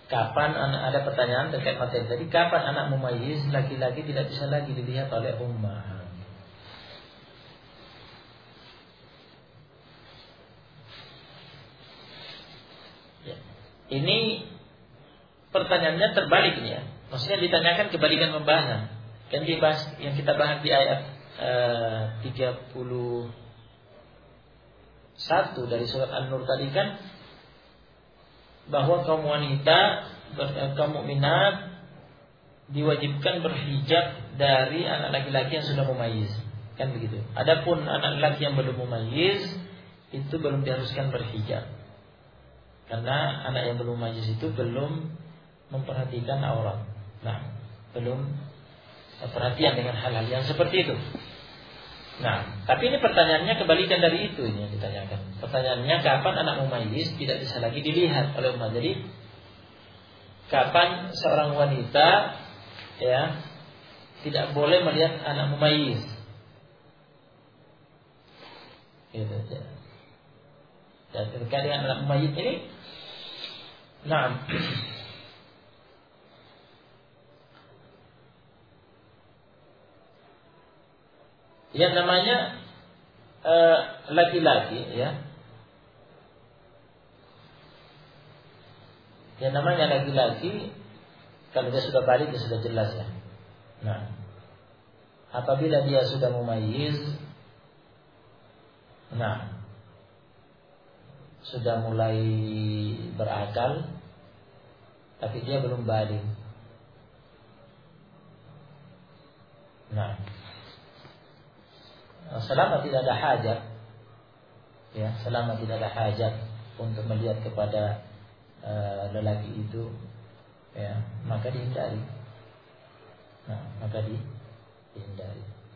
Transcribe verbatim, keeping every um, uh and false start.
kapan anak, ada pertanyaan terkait materi tadi, kapan anak mumayyiz laki-laki tidak bisa lagi dilihat oleh ummah? Ya. Ini pertanyaannya terbalik ini ya. Maksudnya ditanyakan kebalikan pembahasan. Kan dibahas yang kita bahas di ayat uh, tiga puluh satu dari surat An-Nur tadi kan, bahwa kaum wanita, kaum mukminat diwajibkan berhijab dari anak laki-laki yang sudah mumayyiz, kan begitu. Adapun anak laki yang belum mumayyiz itu belum diharuskan berhijab, karena anak yang belum mumayyiz itu belum memperhatikan aurat. Nah, belum perhatian dengan hal-hal yang seperti itu. Nah, tapi ini pertanyaannya kebalikan dari itu ini yang ditanyakan. Pertanyaannya kapan anak mumayyiz tidak bisa lagi dilihat oleh umat. Jadi kapan seorang wanita ya tidak boleh melihat anak mumayyiz. Gitu ya. Dan terkait dengan anak mumayyiz ini, nah, yang namanya uh, laki-laki ya, yang namanya laki-laki kalau dia sudah balik dia sudah jelas ya. Nah, apabila dia sudah mumayyiz, nah sudah mulai berakal, tapi dia belum balik. Nah, selama tidak ada hajat, ya, selama tidak ada hajat untuk melihat kepada uh, lelaki itu, ya, maka dihindari. Nah, maka di, dihindari.